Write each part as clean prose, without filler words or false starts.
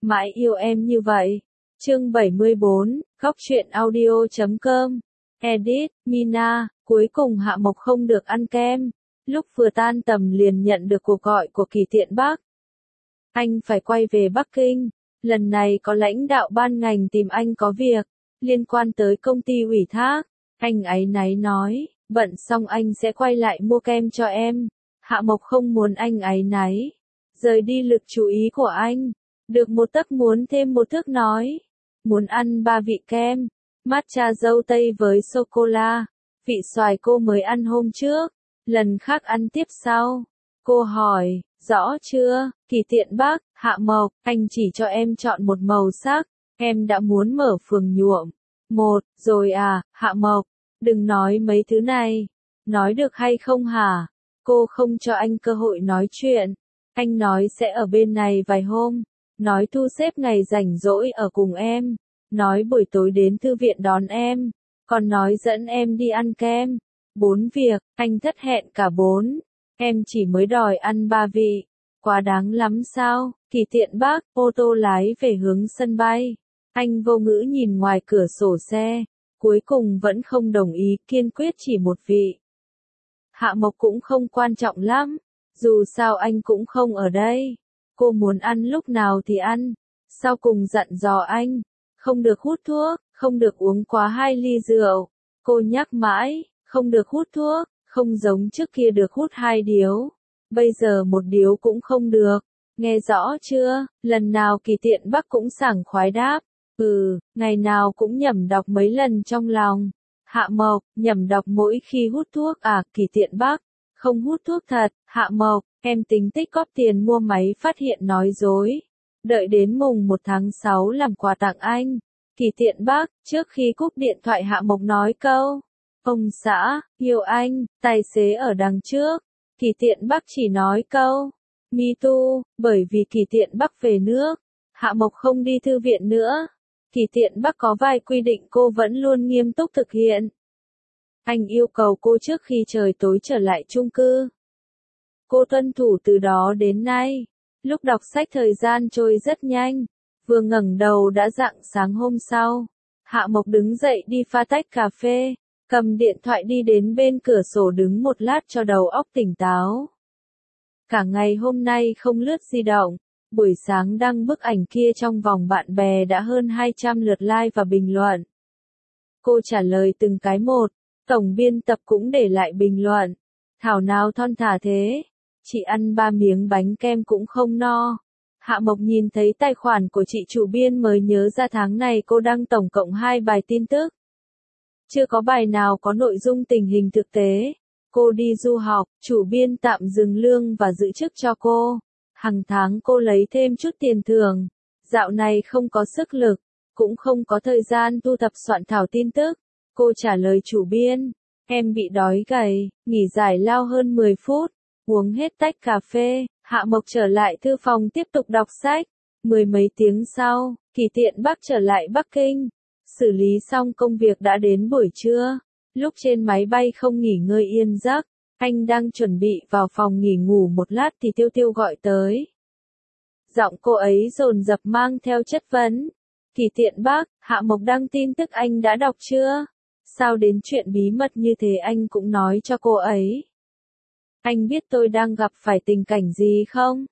Mãi yêu em như vậy. Chương 74, Góc truyện audio.com. Edit, Mina, cuối cùng Hạ Mộc không được ăn kem. Lúc vừa tan tầm liền nhận được cuộc gọi của Kỳ Tiện Bắc. Anh phải quay về Bắc Kinh. Lần này có lãnh đạo ban ngành tìm anh có việc, liên quan tới công ty ủy thác. Anh áy náy nói, bận xong anh sẽ quay lại mua kem cho em. Hạ Mộc không muốn anh áy náy. Rời đi lực chú ý của anh. Được một tấc muốn thêm một thước nói. Muốn ăn 3 vị kem. Matcha dâu tây với sô-cô-la. Vị xoài cô mới ăn hôm trước. Lần khác ăn tiếp sau. Cô hỏi, rõ chưa, Kỳ Tiện Bắc, Hạ Mộc, anh chỉ cho em chọn một màu sắc. Em đã muốn mở phường nhuộm. Một, rồi à, Hạ Mộc. Đừng nói mấy thứ này. Nói được hay không hả? Cô không cho anh cơ hội nói chuyện. Anh nói sẽ ở bên này vài hôm. Nói thu xếp ngày rảnh rỗi ở cùng em. Nói buổi tối đến thư viện đón em. Còn nói dẫn em đi ăn kem. 4 việc, anh thất hẹn cả 4. Em chỉ mới đòi ăn 3 vị. Quá đáng lắm sao? Kỳ Tiện Bắc, ô tô lái về hướng sân bay. Anh vô ngữ nhìn ngoài cửa sổ xe. Cuối cùng vẫn không đồng ý, kiên quyết chỉ một vị. Hạ Mộc cũng không quan trọng lắm. Dù sao anh cũng không ở đây. Cô muốn ăn lúc nào thì ăn. Sau cùng dặn dò anh. Không được hút thuốc, không được uống quá 2 ly rượu. Cô nhắc mãi, không được hút thuốc, không giống trước kia được hút 2 điếu. Bây giờ 1 điếu cũng không được. Nghe rõ chưa? Lần nào Kỳ Tiện Bắc cũng sảng khoái đáp. Ngày nào cũng nhẩm đọc mấy lần trong lòng. Hạ Mộc, nhẩm đọc mỗi khi hút thuốc à? Kỳ Tiện Bắc, không hút thuốc thật. Hạ Mộc, em tính tích góp tiền mua máy phát hiện nói dối. Đợi đến mùng 1 tháng 6 làm quà tặng anh. Kỳ Tiện Bắc, trước khi cúp điện thoại Hạ Mộc nói câu. Ông xã, yêu anh, tài xế ở đằng trước. Kỳ Tiện Bắc chỉ nói câu. Me too, bởi vì Kỳ Tiện Bắc về nước. Hạ Mộc không đi thư viện nữa. Kỳ Tiện Bắc có vài quy định cô vẫn luôn nghiêm túc thực hiện. Anh yêu cầu cô trước khi trời tối trở lại chung cư. Cô tuân thủ từ đó đến nay. Lúc đọc sách thời gian trôi rất nhanh. Vừa ngẩng đầu đã rạng sáng hôm sau. Hạ Mộc đứng dậy đi pha tách cà phê. Cầm điện thoại đi đến bên cửa sổ đứng một lát cho đầu óc tỉnh táo. Cả ngày hôm nay không lướt di động. Buổi sáng đăng bức ảnh kia trong vòng bạn bè đã hơn 200 lượt like và bình luận. Cô trả lời từng cái một. Tổng biên tập cũng để lại bình luận. Thảo nào thon thả thế. Chị ăn 3 miếng bánh kem cũng không no. Hạ Mộc nhìn thấy tài khoản của chị chủ biên mới nhớ ra tháng này cô đăng tổng cộng 2 bài tin tức. Chưa có bài nào có nội dung tình hình thực tế. Cô đi du học, chủ biên tạm dừng lương và giữ chức cho cô. Hàng tháng cô lấy thêm chút tiền thưởng. Dạo này không có sức lực, cũng không có thời gian thu thập soạn thảo tin tức. Cô trả lời chủ biên, em bị đói gầy, nghỉ giải lao hơn 10 phút. Uống hết tách cà phê, Hạ Mộc trở lại thư phòng tiếp tục đọc sách. 10 mấy tiếng sau, Kỳ Tiện Bắc trở lại Bắc Kinh. Xử lý xong công việc đã đến buổi trưa. Lúc trên máy bay không nghỉ ngơi yên giấc, anh đang chuẩn bị vào phòng nghỉ ngủ một lát thì Tiêu Tiêu gọi tới. Giọng cô ấy dồn dập mang theo chất vấn. Kỳ Tiện Bắc, Hạ Mộc đăng tin tức anh đã đọc chưa? Sao đến chuyện bí mật như thế anh cũng nói cho cô ấy? Anh biết tôi đang gặp phải tình cảnh gì không?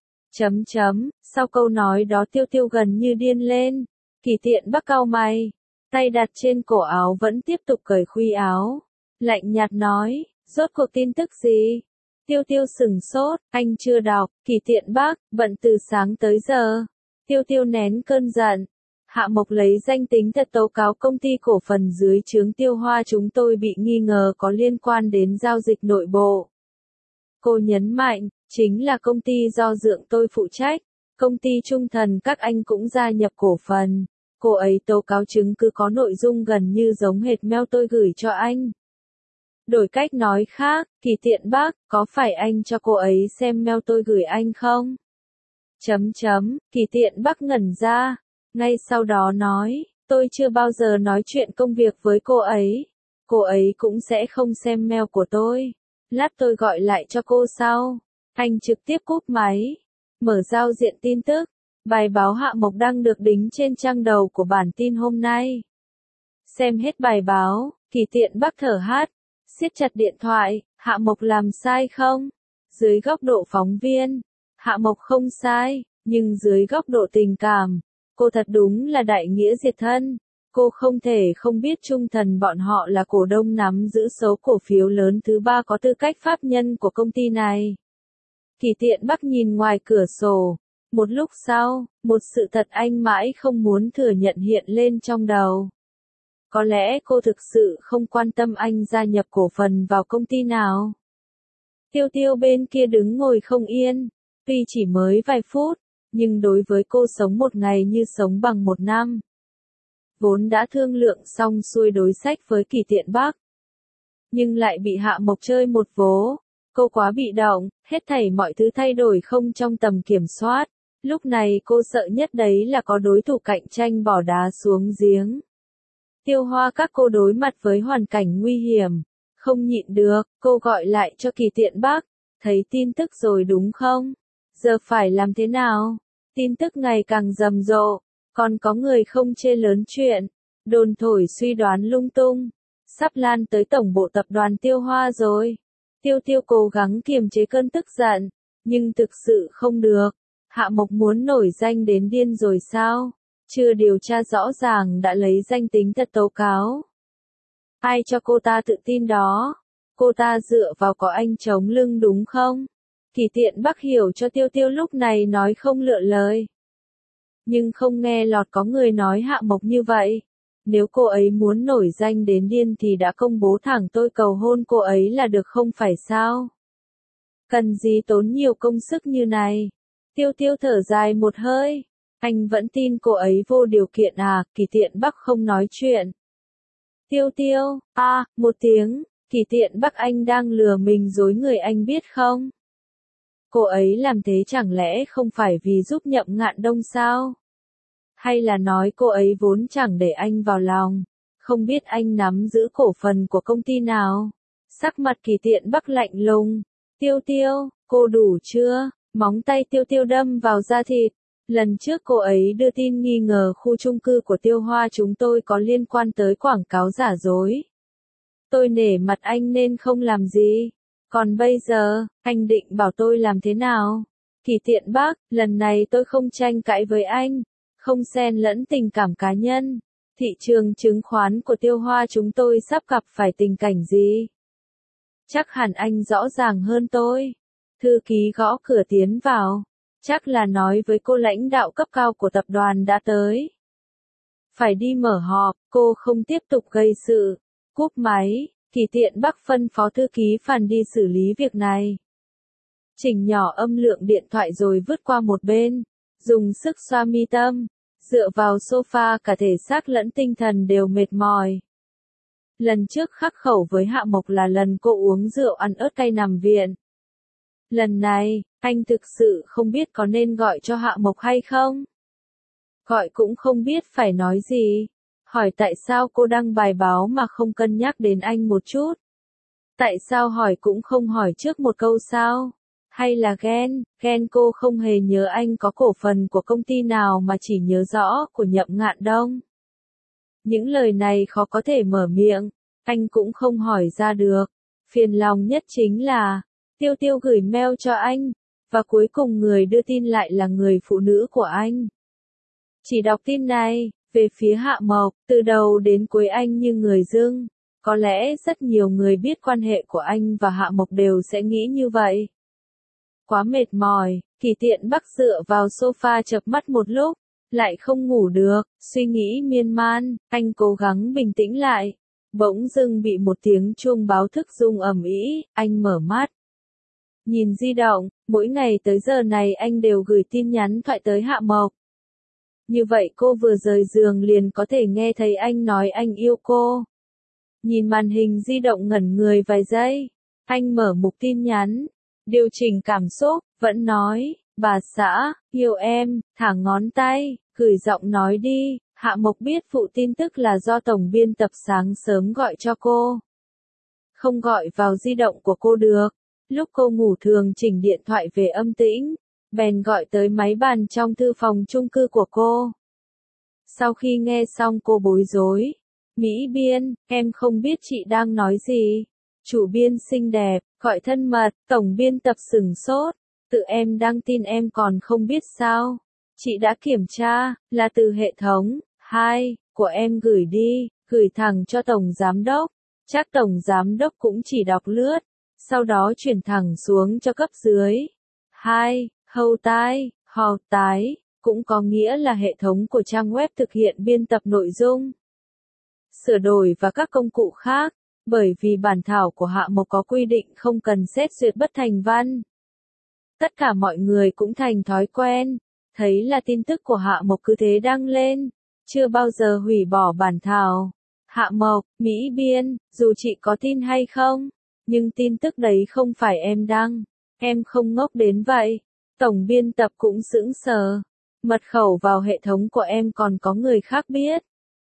Sau câu nói đó Tiêu Tiêu gần như điên lên. Kỳ Tiện Bắc cau mày. Tay đặt trên cổ áo vẫn tiếp tục cởi khuy áo. Lạnh nhạt nói, rốt cuộc tin tức gì? Tiêu Tiêu sừng sốt, anh chưa đọc. Kỳ Tiện Bắc, bận từ sáng tới giờ. Tiêu Tiêu nén cơn giận. Hạ Mộc lấy danh tính thật tố cáo công ty cổ phần dưới trướng Tiêu Hoa chúng tôi bị nghi ngờ có liên quan đến giao dịch nội bộ. Cô nhấn mạnh, chính là công ty do dượng tôi phụ trách. Công ty Trung Thần các anh cũng gia nhập cổ phần. Cô ấy tố cáo chứng cứ có nội dung gần như giống hệt mail tôi gửi cho anh. Đổi cách nói khác, Kỳ Tiện Bắc, có phải anh cho cô ấy xem mail tôi gửi anh không? Kỳ Tiện Bắc ngẩn ra. Ngay sau đó nói, tôi chưa bao giờ nói chuyện công việc với cô ấy. Cô ấy cũng sẽ không xem mail của tôi. Lát tôi gọi lại cho cô sau. Anh trực tiếp cúp máy. Mở giao diện tin tức. Bài báo Hạ Mộc đang được đính trên trang đầu của bản tin hôm nay. Xem hết bài báo, Kỳ Tiện Bắc thở hắt, siết chặt điện thoại, Hạ Mộc làm sai không? Dưới góc độ phóng viên, Hạ Mộc không sai, nhưng dưới góc độ tình cảm, cô thật đúng là đại nghĩa diệt thân. Cô không thể không biết Trung Thần bọn họ là cổ đông nắm giữ số cổ phiếu lớn thứ 3 có tư cách pháp nhân của công ty này. Kỳ Tiện Bắc nhìn ngoài cửa sổ. Một lúc sau, một sự thật anh mãi không muốn thừa nhận hiện lên trong đầu. Có lẽ cô thực sự không quan tâm anh gia nhập cổ phần vào công ty nào. Tiêu Tiêu bên kia đứng ngồi không yên, tuy chỉ mới vài phút, nhưng đối với cô sống một ngày như sống bằng một năm. Vốn đã thương lượng xong xuôi đối sách với Kỳ Tiện Bắc, nhưng lại bị Hạ Mộc chơi một vố. Cô quá bị động, hết thảy mọi thứ thay đổi không trong tầm kiểm soát. Lúc này cô sợ nhất đấy là có đối thủ cạnh tranh bỏ đá xuống giếng. Tiêu Hoa các cô đối mặt với hoàn cảnh nguy hiểm. Không nhịn được, cô gọi lại cho Kỳ Tiện Bắc. Thấy tin tức rồi đúng không? Giờ phải làm thế nào? Tin tức ngày càng rầm rộ. Còn có người không chê lớn chuyện. Đồn thổi suy đoán lung tung. Sắp lan tới tổng bộ tập đoàn Tiêu Hoa rồi. Tiêu Tiêu cố gắng kiềm chế cơn tức giận. Nhưng thực sự không được. Hạ Mộc muốn nổi danh đến điên rồi sao? Chưa điều tra rõ ràng đã lấy danh tính thật tố cáo. Ai cho cô ta tự tin đó? Cô ta dựa vào có anh chống lưng đúng không? Kỳ Tiện Bắc hiểu cho Tiêu Tiêu lúc này nói không lựa lời. Nhưng không nghe lọt có người nói Hạ Mộc như vậy. Nếu cô ấy muốn nổi danh đến điên thì đã công bố thẳng tôi cầu hôn cô ấy là được không phải sao? Cần gì tốn nhiều công sức như này? Tiêu Tiêu thở dài một hơi. Anh vẫn tin cô ấy vô điều kiện à? Kỳ Tiện Bắc không nói chuyện. Tiêu Tiêu, một tiếng. Kỳ Tiện Bắc, anh đang lừa mình dối người anh biết không? Cô ấy làm thế chẳng lẽ không phải vì giúp Nhậm Ngạn Đông sao? Hay là nói cô ấy vốn chẳng để anh vào lòng, không biết anh nắm giữ cổ phần của công ty nào? Sắc mặt Kỳ Tiện Bắc lạnh lùng. Tiêu Tiêu, cô đủ chưa? Móng tay Tiêu Tiêu đâm vào da thịt. Lần trước cô ấy đưa tin nghi ngờ khu chung cư của Tiêu Hoa chúng tôi có liên quan tới quảng cáo giả dối. Tôi nể mặt anh nên không làm gì. Còn bây giờ, anh định bảo tôi làm thế nào? Kỳ Tiện Bắc, lần này tôi không tranh cãi với anh, không xen lẫn tình cảm cá nhân. Thị trường chứng khoán của Tiêu Hoa chúng tôi sắp gặp phải tình cảnh gì? Chắc hẳn anh rõ ràng hơn tôi. Thư ký gõ cửa tiến vào. Chắc là nói với cô lãnh đạo cấp cao của tập đoàn đã tới. Phải đi mở họp, cô không tiếp tục gây sự. Cúp máy, Kỳ Tiện Bắc phân phó thư ký Phan đi xử lý việc này. Chỉnh nhỏ âm lượng điện thoại rồi vứt qua một bên. Dùng sức xoa mi tâm. Dựa vào sofa cả thể xác lẫn tinh thần đều mệt mỏi. Lần trước khắc khẩu với Hạ Mộc là lần cô uống rượu ăn ớt cay nằm viện. Lần này, anh thực sự không biết có nên gọi cho Hạ Mộc hay không. Gọi cũng không biết phải nói gì. Hỏi tại sao cô đăng bài báo mà không cân nhắc đến anh một chút. Tại sao hỏi cũng không hỏi trước một câu sao? Hay là ghen cô không hề nhớ anh có cổ phần của công ty nào mà chỉ nhớ rõ của Nhậm Ngạn Đông. Những lời này khó có thể mở miệng, anh cũng không hỏi ra được. Phiền lòng nhất chính là, Tiêu Tiêu gửi mail cho anh, và cuối cùng người đưa tin lại là người phụ nữ của anh. Chỉ đọc tin này, về phía Hạ Mộc, từ đầu đến cuối anh như người dưng. Có lẽ rất nhiều người biết quan hệ của anh và Hạ Mộc đều sẽ nghĩ như vậy. Quá mệt mỏi, Kỳ Tiện Bắc dựa vào sofa chợp mắt một lúc, lại không ngủ được, suy nghĩ miên man, anh cố gắng bình tĩnh lại. Bỗng dưng bị một tiếng chuông báo thức rung ầm ĩ, anh mở mắt. Nhìn di động, mỗi ngày tới giờ này anh đều gửi tin nhắn thoại tới Hạ Mộc. Như vậy cô vừa rời giường liền có thể nghe thấy anh nói anh yêu cô. Nhìn màn hình di động ngẩn người vài giây, anh mở mục tin nhắn, điều chỉnh cảm xúc, vẫn nói, bà xã, yêu em, thả ngón tay, gửi giọng nói đi. Hạ Mộc biết phụ tin tức là do tổng biên tập sáng sớm gọi cho cô. Không gọi vào di động của cô được. Lúc cô ngủ thường chỉnh điện thoại về âm tĩnh, bèn gọi tới máy bàn trong thư phòng chung cư của cô. Sau khi nghe xong cô bối rối. Mỹ Biên, em không biết chị đang nói gì. Chủ biên xinh đẹp, gọi thân mật, tổng biên tập sửng sốt. Tự em đăng tin em còn không biết sao. Chị đã kiểm tra, là từ hệ thống, 2, của em gửi đi, gửi thẳng cho tổng giám đốc. Chắc tổng giám đốc cũng chỉ đọc lướt, sau đó chuyển thẳng xuống cho cấp dưới. 2. Hậu tái, cũng có nghĩa là hệ thống của trang web thực hiện biên tập nội dung, sửa đổi và các công cụ khác, bởi vì bản thảo của Hạ Mộc có quy định không cần xét duyệt bất thành văn. Tất cả mọi người cũng thành thói quen, thấy là tin tức của Hạ Mộc cứ thế đăng lên, chưa bao giờ hủy bỏ bản thảo. Hạ Mộc, Mỹ Biên, dù chị có tin hay không, nhưng tin tức đấy không phải em đăng, em không ngốc đến vậy. Tổng biên tập cũng sững sờ, mật khẩu vào hệ thống của em còn có người khác biết.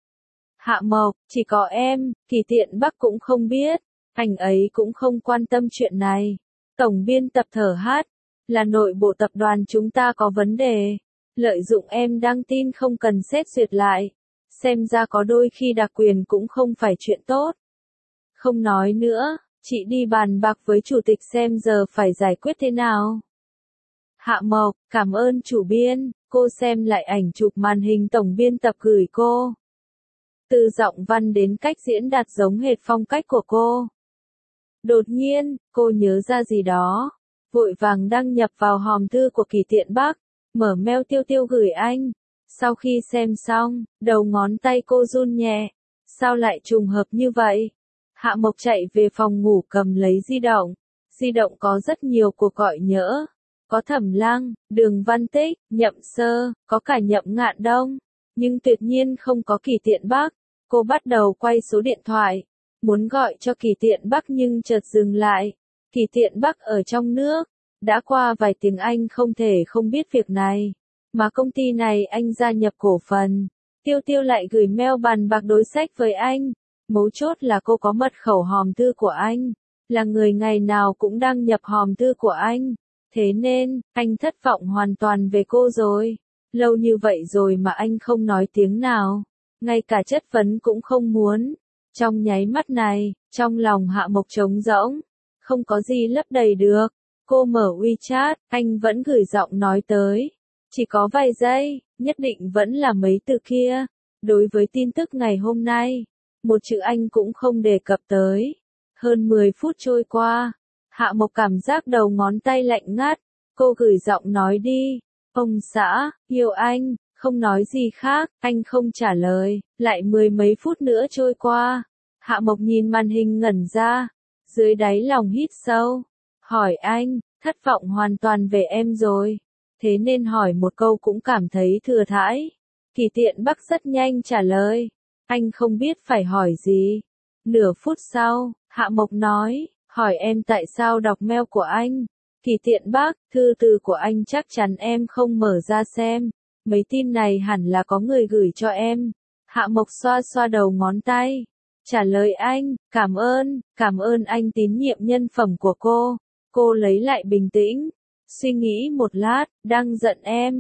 Hạ Mộc, chỉ có em, Kỳ Tiện Bắc cũng không biết, anh ấy cũng không quan tâm chuyện này. Tổng biên tập thở hát, là nội bộ tập đoàn chúng ta có vấn đề, lợi dụng em đăng tin không cần xét duyệt lại, xem ra có đôi khi đặc quyền cũng không phải chuyện tốt. Không nói nữa, chị đi bàn bạc với chủ tịch xem giờ phải giải quyết thế nào. Hạ Mộc, cảm ơn chủ biên, cô xem lại ảnh chụp màn hình tổng biên tập gửi cô. Từ giọng văn đến cách diễn đạt giống hệt phong cách của cô. Đột nhiên, cô nhớ ra gì đó, vội vàng đăng nhập vào hòm thư của Kỳ Tiện Bắc, mở mail Tiêu Tiêu gửi anh. Sau khi xem xong, đầu ngón tay cô run nhẹ. Sao lại trùng hợp như vậy? Hạ Mộc chạy về phòng ngủ cầm lấy di động. Di động có rất nhiều cuộc gọi nhỡ. Có Thẩm Lăng, Đường Văn Tích, Nhậm Sơ, có cả Nhậm Ngạn Đông. Nhưng tuyệt nhiên không có Kỳ Tiện Bắc. Cô bắt đầu quay số điện thoại, muốn gọi cho Kỳ Tiện Bắc nhưng chợt dừng lại. Kỳ Tiện Bắc ở trong nước, đã qua vài tiếng anh không thể không biết việc này. Mà công ty này anh gia nhập cổ phần. Tiêu Tiêu lại gửi mail bàn bạc đối sách với anh. Mấu chốt là cô có mật khẩu hòm thư của anh. Là người ngày nào cũng đăng nhập hòm thư của anh. Thế nên, anh thất vọng hoàn toàn về cô rồi. Lâu như vậy rồi mà anh không nói tiếng nào. Ngay cả chất vấn cũng không muốn. Trong nháy mắt này, trong lòng Hạ Mộc trống rỗng. Không có gì lấp đầy được. Cô mở WeChat, anh vẫn gửi giọng nói tới. Chỉ có vài giây, nhất định vẫn là mấy từ kia. Đối với tin tức ngày hôm nay, một chữ anh cũng không đề cập tới. Hơn 10 phút trôi qua, Hạ Mộc cảm giác đầu ngón tay lạnh ngắt. Cô gửi giọng nói đi. Ông xã, yêu anh, không nói gì khác, anh không trả lời. Lại 10 mấy phút nữa trôi qua. Hạ Mộc nhìn màn hình ngẩn ra. Dưới đáy lòng hít sâu. Hỏi anh, thất vọng hoàn toàn về em rồi. Thế nên hỏi một câu cũng cảm thấy thừa thãi. Kỳ Tiện Bắc rất nhanh trả lời. Anh không biết phải hỏi gì. Nửa phút sau, Hạ Mộc nói, hỏi em tại sao đọc mail của anh. Kỳ Tiện Bắc, thư từ của anh chắc chắn em không mở ra xem. Mấy tin này hẳn là có người gửi cho em. Hạ Mộc xoa xoa đầu ngón tay. Trả lời anh, cảm ơn anh tín nhiệm nhân phẩm của cô. Cô lấy lại bình tĩnh. Suy nghĩ một lát, đang giận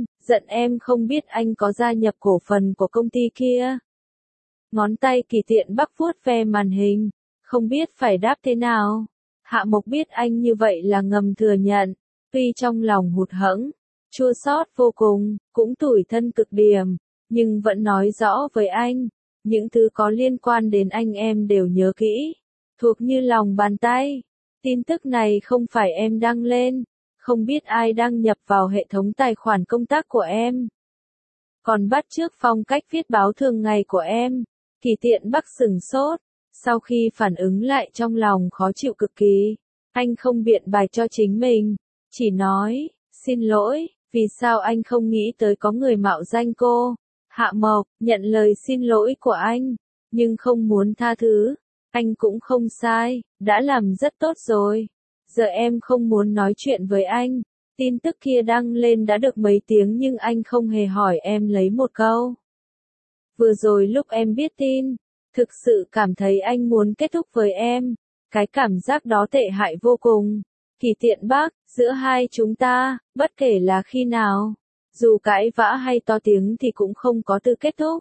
em không biết anh có gia nhập cổ phần của công ty kia. Ngón tay Kỳ Tiện Bắc vuốt ve màn hình, không biết phải đáp thế nào. Hạ Mộc biết anh như vậy là ngầm thừa nhận, tuy trong lòng hụt hẫng, chua xót vô cùng, cũng tủi thân cực điểm, nhưng vẫn nói rõ với anh, những thứ có liên quan đến anh em đều nhớ kỹ, thuộc như lòng bàn tay. Tin tức này không phải em đăng lên, không biết ai đăng nhập vào hệ thống tài khoản công tác của em. Còn bắt chước phong cách viết báo thường ngày của em. Kỳ Tiện Bắc sửng sốt, sau khi phản ứng lại trong lòng khó chịu cực kỳ. Anh không biện bạch cho chính mình, chỉ nói, xin lỗi, vì sao anh không nghĩ tới có người mạo danh cô. Hạ Mộc, nhận lời xin lỗi của anh, nhưng không muốn tha thứ. Anh cũng không sai, đã làm rất tốt rồi. Giờ em không muốn nói chuyện với anh. Tin tức kia đăng lên đã được mấy tiếng nhưng anh không hề hỏi em lấy một câu. Vừa rồi lúc em biết tin, thực sự cảm thấy anh muốn kết thúc với em. Cái cảm giác đó tệ hại vô cùng. Kỳ Tiện Bắc, giữa hai chúng ta, bất kể là khi nào, dù cãi vã hay to tiếng thì cũng không có từ kết thúc.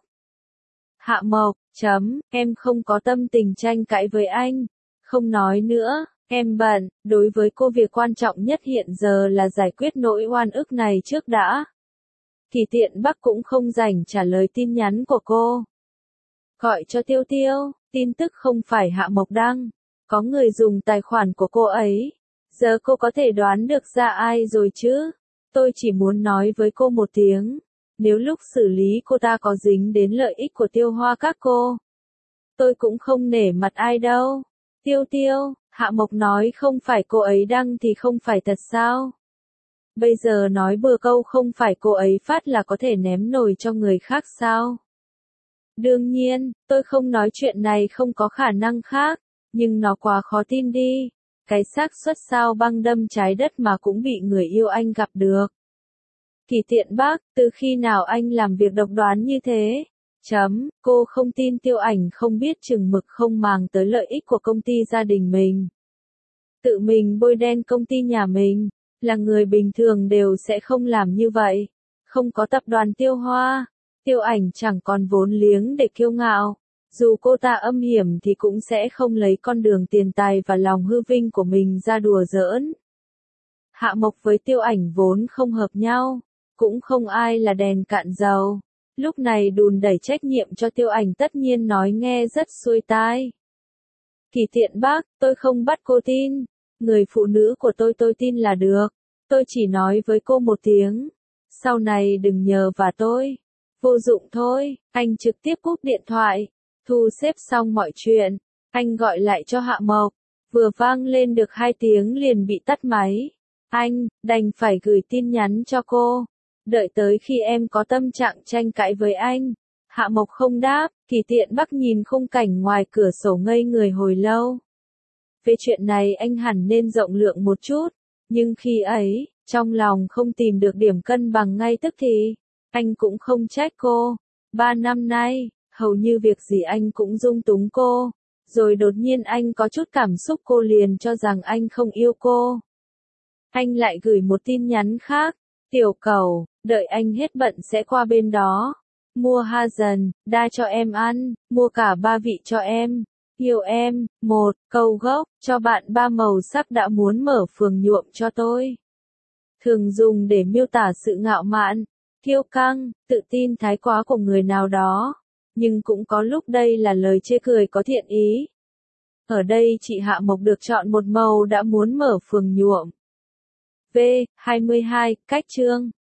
Hạ Mộc, em không có tâm tình tranh cãi với anh. Không nói nữa, em bận, đối với cô việc quan trọng nhất hiện giờ là giải quyết nỗi oan ức này trước đã. Kỳ Tiện Bắc cũng không rảnh trả lời tin nhắn của cô. Gọi cho Tiêu Tiêu, tin tức không phải Hạ Mộc đăng. Có người dùng tài khoản của cô ấy. Giờ cô có thể đoán được ra ai rồi chứ? Tôi chỉ muốn nói với cô một tiếng. Nếu lúc xử lý cô ta có dính đến lợi ích của Tiêu Hoa các cô, tôi cũng không nể mặt ai đâu. Tiêu Tiêu, Hạ Mộc nói không phải cô ấy đăng thì không phải thật sao? Bây giờ nói bừa câu không phải cô ấy phát là có thể ném nồi cho người khác sao? Đương nhiên, tôi không nói chuyện này không có khả năng khác, nhưng nó quá khó tin đi. Cái xác suất sao băng đâm trái đất mà cũng bị người yêu anh gặp được. Kỳ Tiện Bắc, từ khi nào anh làm việc độc đoán như thế? Cô không tin Tiêu Ảnh không biết chừng mực không màng tới lợi ích của công ty gia đình mình. Tự mình bôi đen công ty nhà mình, là người bình thường đều sẽ không làm như vậy. Không có tập đoàn Tiêu Hoa, Tiêu Ảnh chẳng còn vốn liếng để kiêu ngạo. Dù cô ta âm hiểm thì cũng sẽ không lấy con đường tiền tài và lòng hư vinh của mình ra đùa giỡn. Hạ Mộc với Tiêu Ảnh vốn không hợp nhau, cũng không ai là đèn cạn dầu. Lúc này đùn đẩy trách nhiệm cho Tiêu Ảnh tất nhiên nói nghe rất xuôi tai. Kỳ Tiện Bắc, tôi không bắt cô tin. Người phụ nữ của tôi tin là được. Tôi chỉ nói với cô một tiếng. Sau này đừng nhờ vả tôi. Vô dụng thôi, anh trực tiếp cúp điện thoại. Thu xếp xong mọi chuyện, anh gọi lại cho Hạ Mộc. Vừa vang lên được 2 tiếng liền bị tắt máy. Anh, đành phải gửi tin nhắn cho cô. Đợi tới khi em có tâm trạng tranh cãi với anh. Hạ Mộc không đáp, Kỳ Tiện Bắc nhìn khung cảnh ngoài cửa sổ ngây người hồi lâu. Về chuyện này anh hẳn nên rộng lượng một chút, nhưng khi ấy, trong lòng không tìm được điểm cân bằng ngay tức thì, anh cũng không trách cô. 3 năm nay, hầu như việc gì anh cũng dung túng cô, rồi đột nhiên anh có chút cảm xúc cô liền cho rằng anh không yêu cô. Anh lại gửi một tin nhắn khác, Tiểu Cẩu, đợi anh hết bận sẽ qua bên đó. Mua ha dần, đa cho em ăn, mua cả 3 vị cho em. Yêu em, 1, câu gốc, cho bạn 3 màu sắc đã muốn mở phường nhuộm cho tôi. Thường dùng để miêu tả sự ngạo mạn, kiêu căng, tự tin thái quá của người nào đó. Nhưng cũng có lúc đây là lời chê cười có thiện ý. Ở đây chị Hạ Mộc được chọn một màu đã muốn mở phường nhuộm. V. 22, cách chương.